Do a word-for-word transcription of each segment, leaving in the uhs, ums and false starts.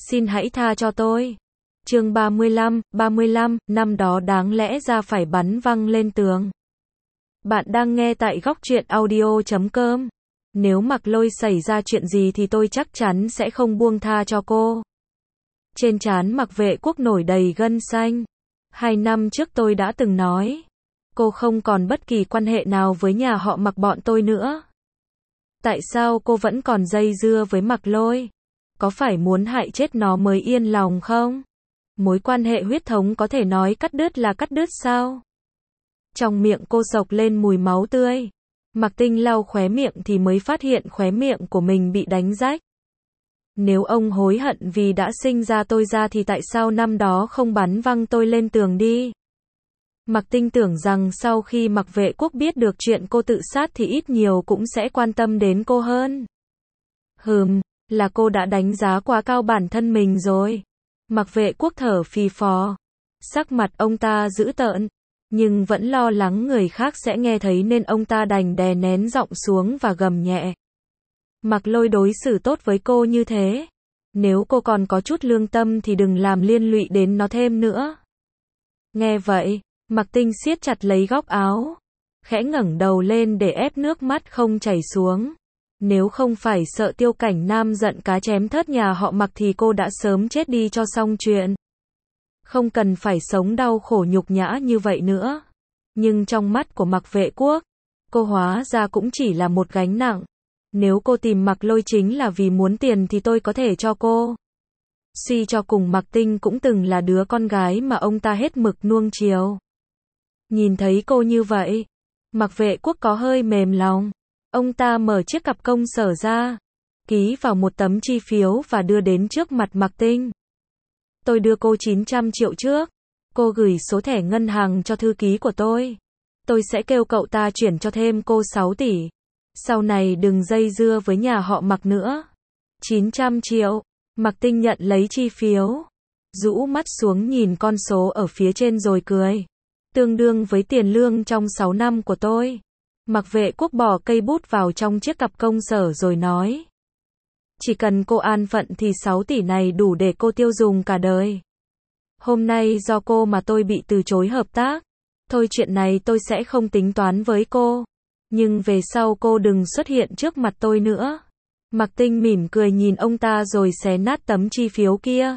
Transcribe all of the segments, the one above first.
Xin hãy tha cho tôi. Chương ba mươi lăm, ba mươi lăm, năm đó đáng lẽ ra phải bắn văng lên tường. Bạn đang nghe tại góc truyện audio chấm com. Nếu Mạc Lôi xảy ra chuyện gì thì tôi chắc chắn sẽ không buông tha cho cô. Trên trán Mạc Vệ Quốc nổi đầy gân xanh. Hai năm trước tôi đã từng nói, cô không còn bất kỳ quan hệ nào với nhà họ Mạc bọn tôi nữa. Tại sao cô vẫn còn dây dưa với Mạc Lôi? Có phải muốn hại chết nó mới yên lòng không? Mối quan hệ huyết thống có thể nói cắt đứt là cắt đứt sao? Trong miệng cô sộc lên mùi máu tươi. Mạc Tinh lau khóe miệng thì mới phát hiện khóe miệng của mình bị đánh rách. Nếu ông hối hận vì đã sinh ra tôi ra thì tại sao năm đó không bắn văng tôi lên tường đi? Mạc Tinh tưởng rằng sau khi Mạc Vệ Quốc biết được chuyện cô tự sát thì ít nhiều cũng sẽ quan tâm đến cô hơn. Hừm, là cô đã đánh giá quá cao bản thân mình rồi. Mạc Vệ Quốc thở phì phò. Sắc mặt ông ta dữ tợn, nhưng vẫn lo lắng người khác sẽ nghe thấy nên ông ta đành đè nén giọng xuống và gầm nhẹ. Mạc Lôi đối xử tốt với cô như thế. Nếu cô còn có chút lương tâm thì đừng làm liên lụy đến nó thêm nữa. Nghe vậy, Mạc Tinh siết chặt lấy góc áo, khẽ ngẩng đầu lên để ép nước mắt không chảy xuống. Nếu không phải sợ Tiêu Cảnh Nam giận cá chém thớt nhà họ Mạc thì cô đã sớm chết đi cho xong chuyện. Không cần phải sống đau khổ nhục nhã như vậy nữa. Nhưng trong mắt của Mạc Vệ Quốc, cô hóa ra cũng chỉ là một gánh nặng. Nếu cô tìm Mạc Lôi chính là vì muốn tiền thì tôi có thể cho cô. Suy cho cùng Mạc Tinh cũng từng là đứa con gái mà ông ta hết mực nuông chiều. Nhìn thấy cô như vậy, Mạc Vệ Quốc có hơi mềm lòng. Ông ta mở chiếc cặp công sở ra, ký vào một tấm chi phiếu và đưa đến trước mặt Mạc Tinh. Tôi đưa cô chín trăm triệu trước. Cô gửi số thẻ ngân hàng cho thư ký của tôi. Tôi sẽ kêu cậu ta chuyển cho thêm cô sáu tỷ. Sau này đừng dây dưa với nhà họ Mạc nữa. chín trăm triệu. Mạc Tinh nhận lấy chi phiếu, rũ mắt xuống nhìn con số ở phía trên rồi cười. Tương đương với tiền lương trong sáu năm của tôi. Mạc Vệ Quốc bỏ cây bút vào trong chiếc cặp công sở rồi nói. Chỉ cần cô an phận thì sáu tỷ này đủ để cô tiêu dùng cả đời. Hôm nay do cô mà tôi bị từ chối hợp tác. Thôi chuyện này tôi sẽ không tính toán với cô. Nhưng về sau cô đừng xuất hiện trước mặt tôi nữa. Mạc Tinh mỉm cười nhìn ông ta rồi xé nát tấm chi phiếu kia.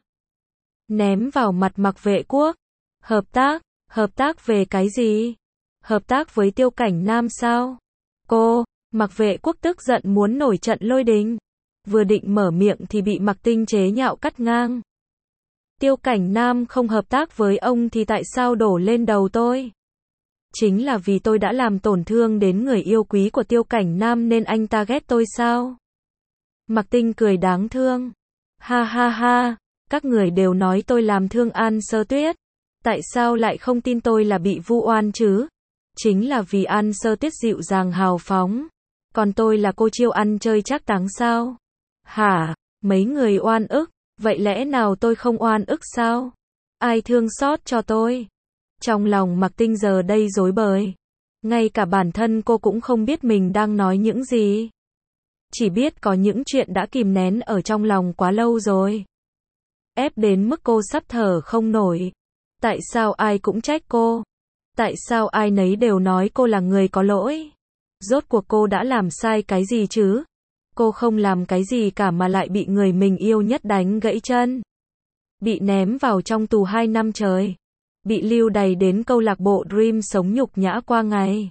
Ném vào mặt Mạc Vệ Quốc. Hợp tác? Hợp tác về cái gì? Hợp tác với Tiêu Cảnh Nam sao? Cô, Mạc Vệ Quốc tức giận muốn nổi trận lôi đình. Vừa định mở miệng thì bị Mạc Tinh chế nhạo cắt ngang. Tiêu Cảnh Nam không hợp tác với ông thì tại sao đổ lên đầu tôi? Chính là vì tôi đã làm tổn thương đến người yêu quý của Tiêu Cảnh Nam nên anh ta ghét tôi sao? Mạc Tinh cười đáng thương. Ha ha ha, các người đều nói tôi làm thương An Sơ Tuyết. Tại sao lại không tin tôi là bị vu oan chứ? Chính là vì An Sơ Tuyết dịu dàng hào phóng. Còn tôi là cô chiêu ăn chơi trác táng sao? Hả? Mấy người oan ức, vậy lẽ nào tôi không oan ức sao? Ai thương xót cho tôi? Trong lòng Mạc Tinh giờ đây rối bời. Ngay cả bản thân cô cũng không biết mình đang nói những gì. Chỉ biết có những chuyện đã kìm nén ở trong lòng quá lâu rồi. Ép đến mức cô sắp thở không nổi. Tại sao ai cũng trách cô? Tại sao ai nấy đều nói cô là người có lỗi? Rốt cuộc cô đã làm sai cái gì chứ? Cô không làm cái gì cả mà lại bị người mình yêu nhất đánh gãy chân. Bị ném vào trong tù hai năm trời. Bị lưu đày đến câu lạc bộ Dream sống nhục nhã qua ngày.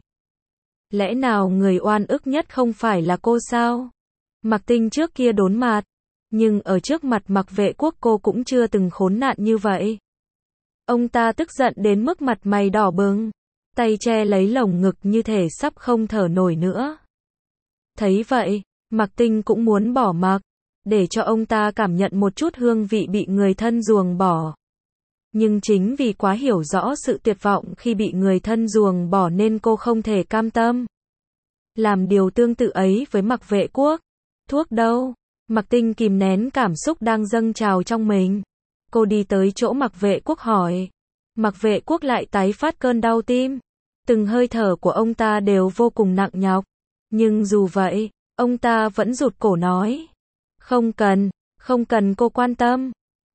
Lẽ nào người oan ức nhất không phải là cô sao? Mạc Tinh trước kia đốn mặt. Nhưng ở trước mặt Mạc Vệ Quốc cô cũng chưa từng khốn nạn như vậy. Ông ta tức giận đến mức mặt mày đỏ bừng. Tay che lấy lồng ngực như thể sắp không thở nổi nữa. Thấy vậy, Mạc Tinh cũng muốn bỏ mặc. Để cho ông ta cảm nhận một chút hương vị bị người thân ruồng bỏ. Nhưng chính vì quá hiểu rõ sự tuyệt vọng khi bị người thân ruồng bỏ nên cô không thể cam tâm. Làm điều tương tự ấy với Mạc Vệ Quốc. Thuốc đâu? Mạc Tinh kìm nén cảm xúc đang dâng trào trong mình. Cô đi tới chỗ Mạc Vệ Quốc hỏi. Mạc Vệ Quốc lại tái phát cơn đau tim. Từng hơi thở của ông ta đều vô cùng nặng nhọc. Nhưng dù vậy, ông ta vẫn rụt cổ nói. Không cần, không cần cô quan tâm.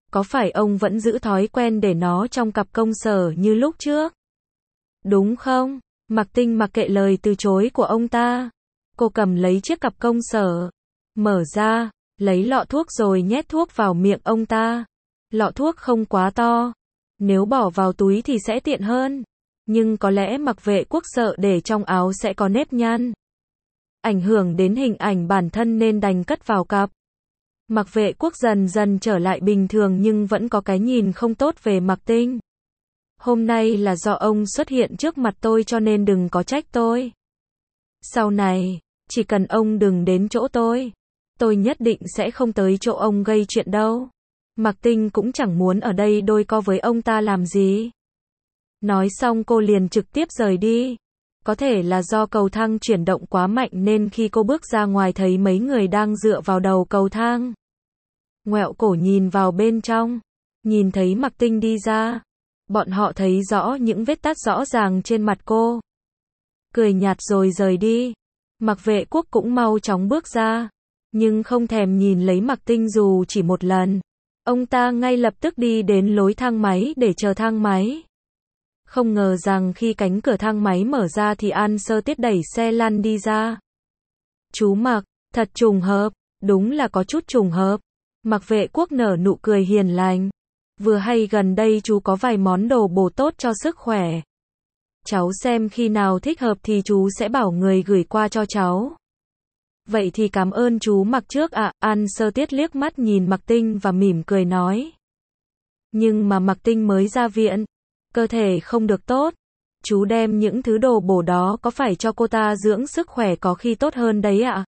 Có phải ông vẫn giữ thói quen để nó trong cặp công sở như lúc trước? Đúng không? Mạc Tinh mặc kệ lời từ chối của ông ta. Cô cầm lấy chiếc cặp công sở, mở ra, lấy lọ thuốc rồi nhét thuốc vào miệng ông ta. Lọ thuốc không quá to, nếu bỏ vào túi thì sẽ tiện hơn. Nhưng có lẽ Mặc Vệ Quốc sợ để trong áo sẽ có nếp nhăn, ảnh hưởng đến hình ảnh bản thân nên đành cất vào cặp. Mặc Vệ Quốc dần dần trở lại bình thường nhưng vẫn có cái nhìn không tốt về Mạc Tinh. Hôm nay là do ông xuất hiện trước mặt tôi cho nên đừng có trách tôi. Sau này, chỉ cần ông đừng đến chỗ tôi, tôi nhất định sẽ không tới chỗ ông gây chuyện đâu. Mạc Tinh cũng chẳng muốn ở đây đôi co với ông ta làm gì. Nói xong cô liền trực tiếp rời đi. Có thể là do cầu thang chuyển động quá mạnh nên khi cô bước ra ngoài thấy mấy người đang dựa vào đầu cầu thang. Ngoẹo cổ nhìn vào bên trong, nhìn thấy Mạc Tinh đi ra. Bọn họ thấy rõ những vết tát rõ ràng trên mặt cô. Cười nhạt rồi rời đi. Mặc Vệ Quốc cũng mau chóng bước ra, nhưng không thèm nhìn lấy Mạc Tinh dù chỉ một lần. Ông ta ngay lập tức đi đến lối thang máy để chờ thang máy. Không ngờ rằng khi cánh cửa thang máy mở ra thì An Sơ Tiết đẩy xe lăn đi ra. Chú Mạc, thật trùng hợp, đúng là có chút trùng hợp. Mạc Vệ Quốc nở nụ cười hiền lành. Vừa hay gần đây chú có vài món đồ bổ tốt cho sức khỏe. Cháu xem khi nào thích hợp thì chú sẽ bảo người gửi qua cho cháu. Vậy thì cảm ơn chú Mạc trước ạ. An Sơ Tiết liếc mắt nhìn Mạc Tinh và mỉm cười nói. Nhưng mà Mạc Tinh mới ra viện, cơ thể không được tốt. Chú đem những thứ đồ bổ đó có phải cho cô ta dưỡng sức khỏe có khi tốt hơn đấy ạ?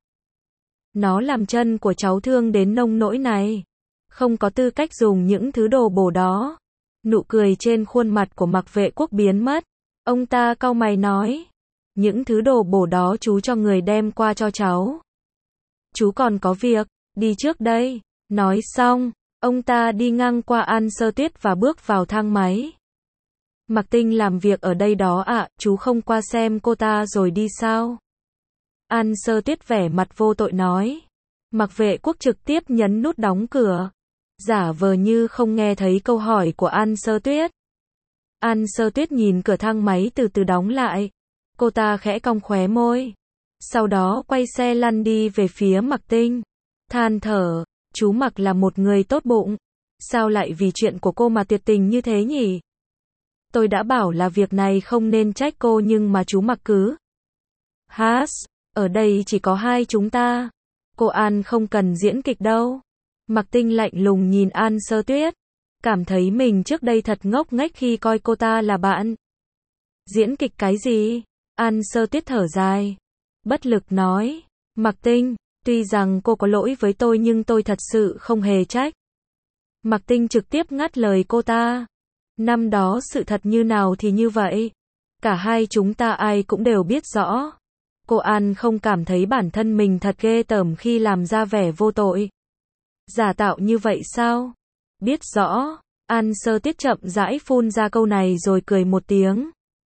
Nó làm chân của cháu thương đến nông nỗi này, không có tư cách dùng những thứ đồ bổ đó. Nụ cười trên khuôn mặt của Mạc Vệ Quốc biến mất. Ông ta cau mày nói. Những thứ đồ bổ đó chú cho người đem qua cho cháu. Chú còn có việc, đi trước đây. Nói xong, ông ta đi ngang qua An Sơ Tuyết và bước vào thang máy. Mạc Tinh làm việc ở đây đó ạ, à, chú không qua xem cô ta rồi đi sao? An Sơ Tuyết vẻ mặt vô tội nói. Mạc Vệ Quốc trực tiếp nhấn nút đóng cửa, giả vờ như không nghe thấy câu hỏi của An Sơ Tuyết. An Sơ Tuyết nhìn cửa thang máy từ từ đóng lại. Cô ta khẽ cong khóe môi. Sau đó quay xe lăn đi về phía Mạc Tinh. Than thở, chú Mạc là một người tốt bụng. Sao lại vì chuyện của cô mà tuyệt tình như thế nhỉ? Tôi đã bảo là việc này không nên trách cô nhưng mà chú Mạc cứ. Hát, ở đây chỉ có hai chúng ta. Cô An không cần diễn kịch đâu. Mạc Tinh lạnh lùng nhìn An Sơ Tuyết. Cảm thấy mình trước đây thật ngốc nghếch khi coi cô ta là bạn. Diễn kịch cái gì? An Sơ Tuyết thở dài. Bất lực nói. Mạc Tinh, tuy rằng cô có lỗi với tôi nhưng tôi thật sự không hề trách. Mạc Tinh trực tiếp ngắt lời cô ta. Năm đó sự thật như nào thì như vậy. Cả hai chúng ta ai cũng đều biết rõ. Cô An không cảm thấy bản thân mình thật ghê tởm khi làm ra vẻ vô tội. Giả tạo như vậy sao? Biết rõ. An Sơ Tiết chậm rãi phun ra câu này rồi cười một tiếng.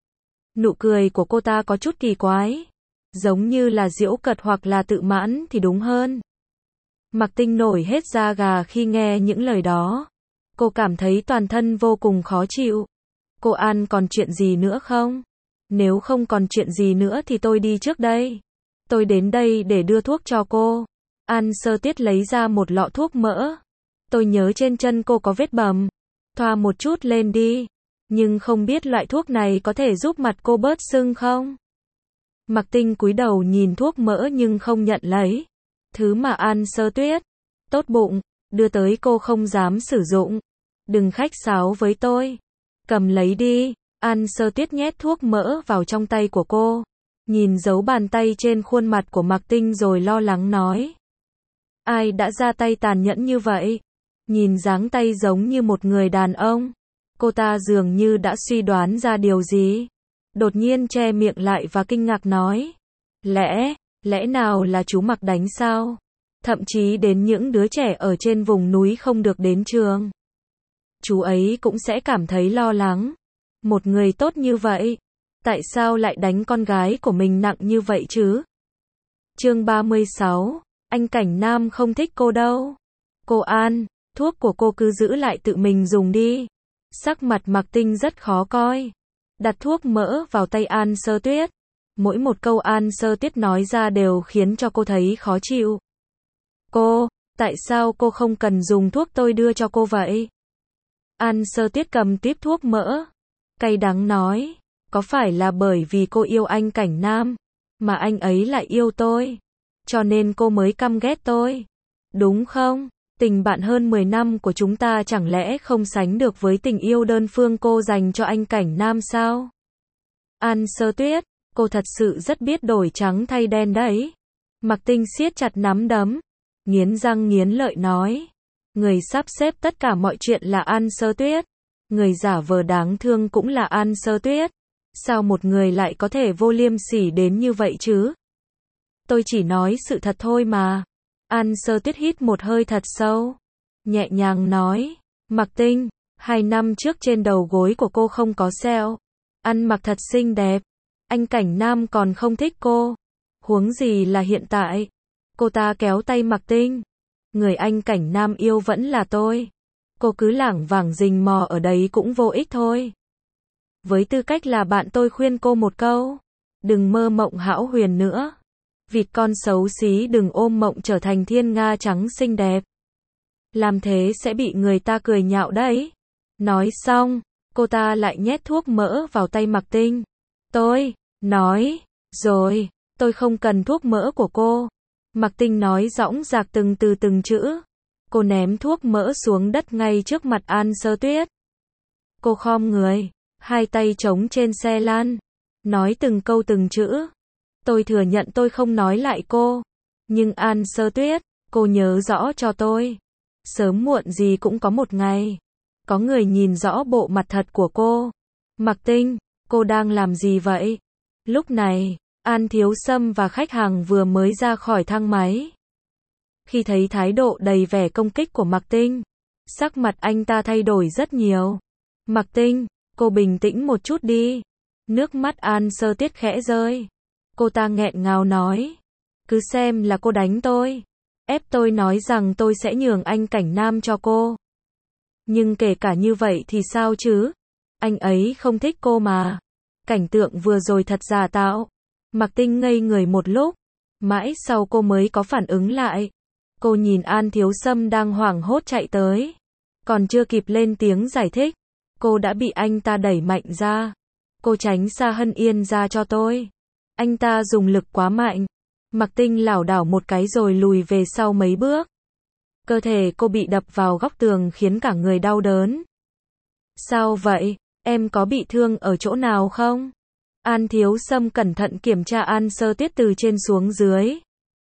Nụ cười của cô ta có chút kỳ quái. Giống như là giễu cợt hoặc là tự mãn thì đúng hơn. Mạc Tinh nổi hết da gà khi nghe những lời đó. Cô cảm thấy toàn thân vô cùng khó chịu. Cô An còn chuyện gì nữa không? Nếu không còn chuyện gì nữa thì tôi đi trước đây. Tôi đến đây để đưa thuốc cho cô. An Sơ Tiết lấy ra một lọ thuốc mỡ. Tôi nhớ trên chân cô có vết bầm. Thoa một chút lên đi. Nhưng không biết loại thuốc này có thể giúp mặt cô bớt sưng không? Mạc Tinh cúi đầu nhìn thuốc mỡ nhưng không nhận lấy. Thứ mà An Sơ Tuyết tốt bụng đưa tới cô không dám sử dụng. Đừng khách sáo với tôi. Cầm lấy đi. An Sơ Tuyết nhét thuốc mỡ vào trong tay của cô. Nhìn dấu bàn tay trên khuôn mặt của Mạc Tinh rồi lo lắng nói. Ai đã ra tay tàn nhẫn như vậy? Nhìn dáng tay giống như một người đàn ông. Cô ta dường như đã suy đoán ra điều gì. Đột nhiên che miệng lại và kinh ngạc nói. Lẽ, lẽ nào là chú Mạc đánh sao? Thậm chí đến những đứa trẻ ở trên vùng núi không được đến trường. Chú ấy cũng sẽ cảm thấy lo lắng. Một người tốt như vậy, tại sao lại đánh con gái của mình nặng như vậy chứ? Chương ba mươi sáu, anh Cảnh Nam không thích cô đâu. Cô An, Thuốc của cô cứ giữ lại tự mình dùng đi. Sắc mặt Mạc Tinh rất khó coi. Đặt thuốc mỡ vào tay An Sơ Tuyết. Mỗi một câu An Sơ Tuyết nói ra đều khiến cho cô thấy khó chịu. Cô, tại sao cô không cần dùng thuốc tôi đưa cho cô vậy? An Sơ Tuyết cầm tiếp thuốc mỡ. Cay đắng nói, có phải là bởi vì cô yêu anh Cảnh Nam, mà anh ấy lại yêu tôi, cho nên cô mới căm ghét tôi, đúng không? Tình bạn hơn mười năm của chúng ta chẳng lẽ không sánh được với tình yêu đơn phương cô dành cho anh Cảnh Nam sao? An Sơ Tuyết, cô thật sự rất biết đổi trắng thay đen đấy. Mạc Tinh siết chặt nắm đấm, nghiến răng nghiến lợi nói. Người sắp xếp tất cả mọi chuyện là An Sơ Tuyết. Người giả vờ đáng thương cũng là An Sơ Tuyết. Sao một người lại có thể vô liêm sỉ đến như vậy chứ? Tôi chỉ nói sự thật thôi mà. An Sơ Tuyết hít một hơi thật sâu, nhẹ nhàng nói. Mạc Tinh, hai năm trước trên đầu gối của cô không có sẹo, ăn mặc thật xinh đẹp. Anh Cảnh Nam còn không thích cô. Huống gì là hiện tại. Cô ta kéo tay Mạc Tinh. Người anh Cảnh Nam yêu vẫn là tôi. Cô cứ lảng vảng rình mò ở đấy cũng vô ích thôi. Với tư cách là bạn tôi khuyên cô một câu. Đừng mơ mộng hão huyền nữa. Vịt con xấu xí đừng ôm mộng trở thành thiên nga trắng xinh đẹp. Làm thế sẽ bị người ta cười nhạo đấy. Nói xong, cô ta lại nhét thuốc mỡ vào tay Mạc Tinh. Tôi, nói, rồi, tôi không cần thuốc mỡ của cô. Mạc Tinh nói dõng dạc từng từ từng chữ. Cô ném thuốc mỡ xuống đất ngay trước mặt An Sơ Tuyết. Cô khom người, hai tay chống trên xe lan, nói từng câu từng chữ. Tôi thừa nhận tôi không nói lại cô. Nhưng An Sơ Tuyết, cô nhớ rõ cho tôi. Sớm muộn gì cũng có một ngày. Có người nhìn rõ bộ mặt thật của cô. Mạc Tinh, cô đang làm gì vậy? Lúc này, An Thiếu Sâm và khách hàng vừa mới ra khỏi thang máy. Khi thấy thái độ đầy vẻ công kích của Mạc Tinh, sắc mặt anh ta thay đổi rất nhiều. Mạc Tinh, cô bình tĩnh một chút đi. Nước mắt An Sơ Tuyết khẽ rơi. Cô ta nghẹn ngào nói. Cứ xem là cô đánh tôi. Ép tôi nói rằng tôi sẽ nhường anh Cảnh Nam cho cô. Nhưng kể cả như vậy thì sao chứ? Anh ấy không thích cô mà. Cảnh tượng vừa rồi thật giả tạo. Mạc Tinh ngây người một lúc. Mãi sau cô mới có phản ứng lại. Cô nhìn An Thiếu Sâm đang hoảng hốt chạy tới. Còn chưa kịp lên tiếng giải thích. Cô đã bị anh ta đẩy mạnh ra. Cô tránh xa Hân Yên ra cho tôi. Anh ta dùng lực quá mạnh. Mạc Tinh lảo đảo một cái rồi lùi về sau mấy bước. Cơ thể cô bị đập vào góc tường khiến cả người đau đớn. Sao vậy? Em có bị thương ở chỗ nào không? An Thiếu Sâm cẩn thận kiểm tra An Sơ Tuyết từ trên xuống dưới.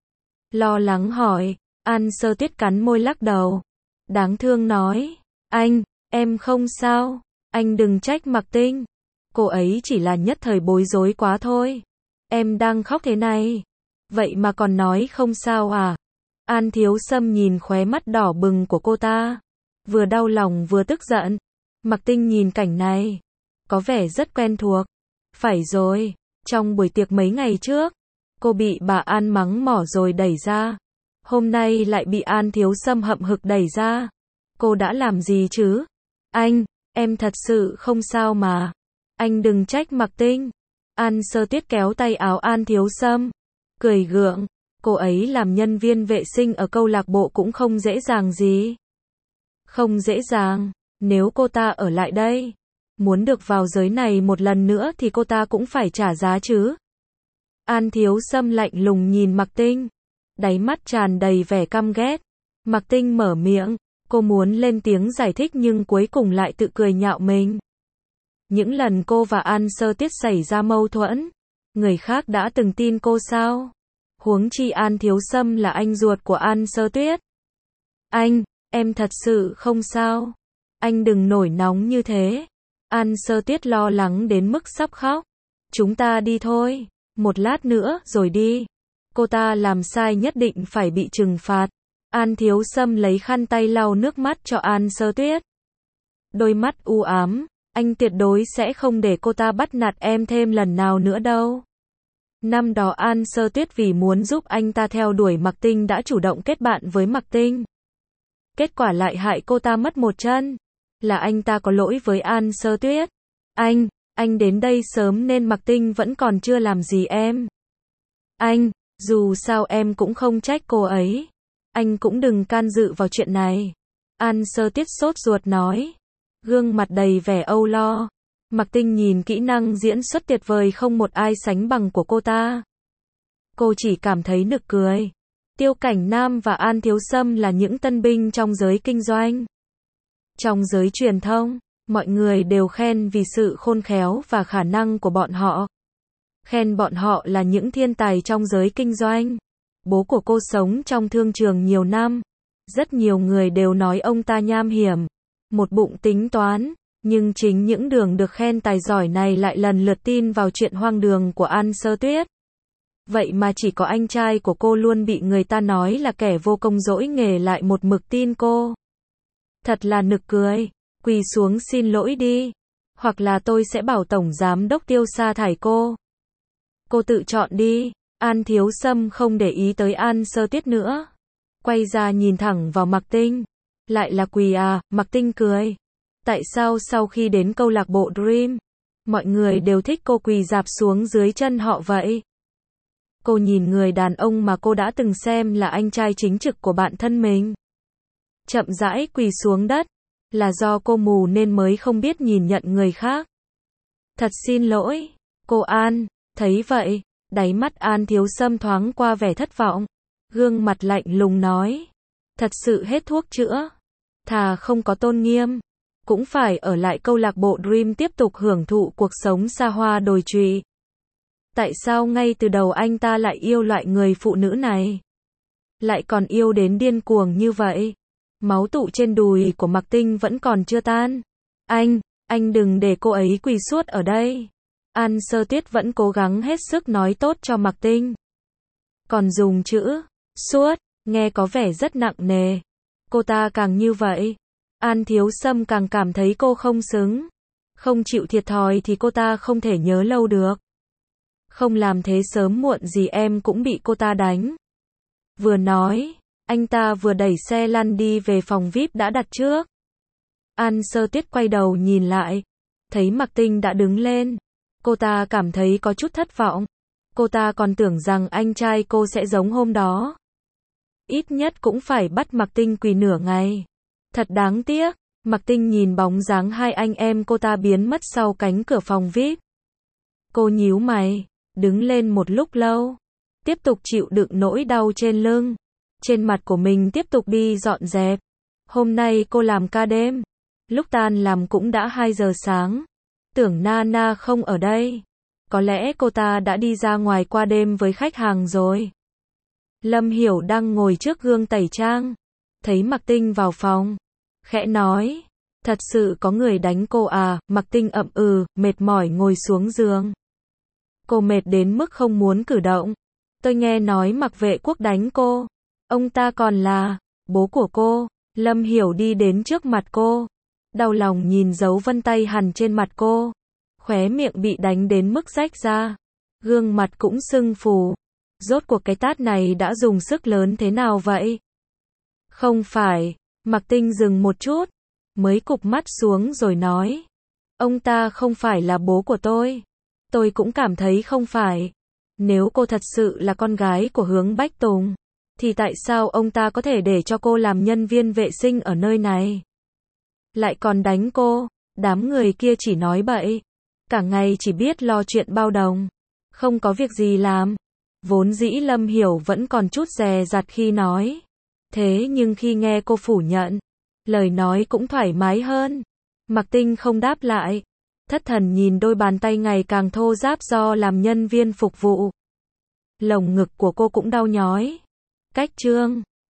Lo lắng hỏi. An Sơ Tuyết cắn môi lắc đầu. Đáng thương nói. Anh, em không sao. Anh đừng trách Mạc Tinh. Cô ấy chỉ là nhất thời bối rối quá thôi. Em đang khóc thế này. Vậy mà còn nói không sao à? An Thiếu Sâm nhìn khóe mắt đỏ bừng của cô ta. Vừa đau lòng vừa tức giận. Mạc Tinh nhìn cảnh này. Có vẻ rất quen thuộc. Phải rồi. Trong buổi tiệc mấy ngày trước. Cô bị bà An mắng mỏ rồi đẩy ra. Hôm nay lại bị An Thiếu Sâm hậm hực đẩy ra. Cô đã làm gì chứ? Anh, em thật sự không sao mà. Anh đừng trách Mạc Tinh. An Sơ Tuyết kéo tay áo An Thiếu Sâm. Cười gượng. Cô ấy làm nhân viên vệ sinh ở câu lạc bộ cũng không dễ dàng gì. Không dễ dàng. Nếu cô ta ở lại đây, muốn được vào giới này một lần nữa thì cô ta cũng phải trả giá chứ. An Thiếu Sâm lạnh lùng nhìn Mạc Tinh. Đáy mắt tràn đầy vẻ căm ghét. Mạc Tinh mở miệng. Cô muốn lên tiếng giải thích nhưng cuối cùng lại tự cười nhạo mình. Những lần cô và An Sơ Tuyết xảy ra mâu thuẫn, người khác đã từng tin cô sao? Huống chi An Thiếu Sâm là anh ruột của An Sơ Tuyết. Anh, em thật sự không sao. Anh đừng nổi nóng như thế. An Sơ Tuyết lo lắng đến mức sắp khóc. Chúng ta đi thôi. Một lát nữa rồi đi. Cô ta làm sai nhất định phải bị trừng phạt. An Thiếu Sâm lấy khăn tay lau nước mắt cho An Sơ Tuyết. Đôi mắt u ám. Anh tuyệt đối sẽ không để cô ta bắt nạt em thêm lần nào nữa đâu. Năm đó An Sơ Tuyết vì muốn giúp anh ta theo đuổi Mạc Tinh đã chủ động kết bạn với Mạc Tinh. kết quả lại hại cô ta mất một chân. Là anh ta có lỗi với An Sơ Tuyết. Anh, anh đến đây sớm nên Mạc Tinh vẫn còn chưa làm gì em. Anh, dù sao em cũng không trách cô ấy. Anh cũng đừng can dự vào chuyện này. An Sơ Tuyết sốt ruột nói. Gương mặt đầy vẻ âu lo. Mạc Tinh nhìn kỹ năng diễn xuất tuyệt vời không một ai sánh bằng của cô ta. Cô chỉ cảm thấy nực cười. Tiêu Cảnh Nam và An Thiếu Sâm là những tân binh trong giới kinh doanh. Trong giới truyền thông, mọi người đều khen vì sự khôn khéo và khả năng của bọn họ. Khen bọn họ là những thiên tài trong giới kinh doanh. Bố của cô sống trong thương trường nhiều năm. Rất nhiều người đều nói ông ta nham hiểm, một bụng tính toán. Nhưng chính những đường được khen tài giỏi này lại lần lượt tin vào chuyện hoang đường của An Sơ Tuyết. Vậy mà chỉ có anh trai của cô luôn bị người ta nói là kẻ vô công dỗi nghề lại một mực tin cô. Thật là nực cười. Quỳ xuống xin lỗi đi. Hoặc là tôi sẽ bảo Tổng Giám Đốc Tiêu sa thải cô. Cô tự chọn đi. An Thiếu Sâm không để ý tới An Sơ Tuyết nữa. Quay ra nhìn thẳng vào Mạc Tinh. Lại là quỳ à, Mạc Tinh cười. Tại sao sau khi đến câu lạc bộ Dream, mọi người đều thích cô quỳ rạp xuống dưới chân họ vậy? Cô nhìn người đàn ông mà cô đã từng xem là anh trai chính trực của bạn thân mình. Chậm rãi quỳ xuống đất. Là do cô mù nên mới không biết nhìn nhận người khác. Thật xin lỗi, cô An. Thấy vậy, đáy mắt An Thiếu Sâm thoáng qua vẻ thất vọng. Gương mặt lạnh lùng nói. Thật sự hết thuốc chữa. Thà không có tôn nghiêm. Cũng phải ở lại câu lạc bộ Dream tiếp tục hưởng thụ cuộc sống xa hoa đồi trụy. Tại sao ngay từ đầu anh ta lại yêu loại người phụ nữ này? Lại còn yêu đến điên cuồng như vậy? Máu tụ trên đùi của Mạc Tinh vẫn còn chưa tan. Anh, anh đừng để cô ấy quỳ suốt ở đây. An Sơ Tuyết vẫn cố gắng hết sức nói tốt cho Mạc Tinh. Còn dùng chữ suốt, nghe có vẻ rất nặng nề. Cô ta càng như vậy, An Thiếu Sâm càng cảm thấy cô không xứng. Không chịu thiệt thòi thì cô ta không thể nhớ lâu được. Không làm thế sớm muộn gì em cũng bị cô ta đánh. Vừa nói, anh ta vừa đẩy xe lăn đi về phòng vi ai pi đã đặt trước. An Sơ Tuyết quay đầu nhìn lại, thấy Mạc Tinh đã đứng lên. Cô ta cảm thấy có chút thất vọng. Cô ta còn tưởng rằng anh trai cô sẽ giống hôm đó. Ít nhất cũng phải bắt Mạc Tinh quỳ nửa ngày. Thật đáng tiếc. Mạc Tinh nhìn bóng dáng hai anh em cô ta biến mất sau cánh cửa phòng vi ai pi. Cô nhíu mày, đứng lên một lúc lâu. Tiếp tục chịu đựng nỗi đau trên lưng. Trên mặt của mình tiếp tục đi dọn dẹp. Hôm nay cô làm ca đêm. Lúc tan làm cũng đã hai giờ sáng. Tưởng Nana không ở đây. Có lẽ cô ta đã đi ra ngoài qua đêm với khách hàng rồi. Lâm Hiểu đang ngồi trước gương tẩy trang. Thấy Mạc Tinh vào phòng. Khẽ nói. Thật sự có người đánh cô à? Mạc Tinh ậm ừ, mệt mỏi ngồi xuống giường. Cô mệt đến mức không muốn cử động. Tôi nghe nói Mạc Vệ Quốc đánh cô. Ông ta còn là bố của cô. Lâm Hiểu đi đến trước mặt cô. Đau lòng nhìn dấu vân tay hằn trên mặt cô. Khóe miệng bị đánh đến mức rách ra. Gương mặt cũng sưng phù. Rốt cuộc cái tát này đã dùng sức lớn thế nào vậy? Không phải. Mạc Tinh dừng một chút. Mới cụp mắt xuống rồi nói. Ông ta không phải là bố của tôi. Tôi cũng cảm thấy không phải. Nếu cô thật sự là con gái của Hướng Bách Tùng, thì tại sao ông ta có thể để cho cô làm nhân viên vệ sinh ở nơi này? Lại còn đánh cô. Đám người kia chỉ nói bậy. Cả ngày chỉ biết lo chuyện bao đồng. Không có việc gì làm. Vốn dĩ Lâm Hiểu vẫn còn chút dè dặt khi nói. Thế nhưng khi nghe cô phủ nhận, lời nói cũng thoải mái hơn. Mạc Tinh không đáp lại. Thất thần nhìn đôi bàn tay ngày càng thô ráp do làm nhân viên phục vụ. Lồng ngực của cô cũng đau nhói. Cách chương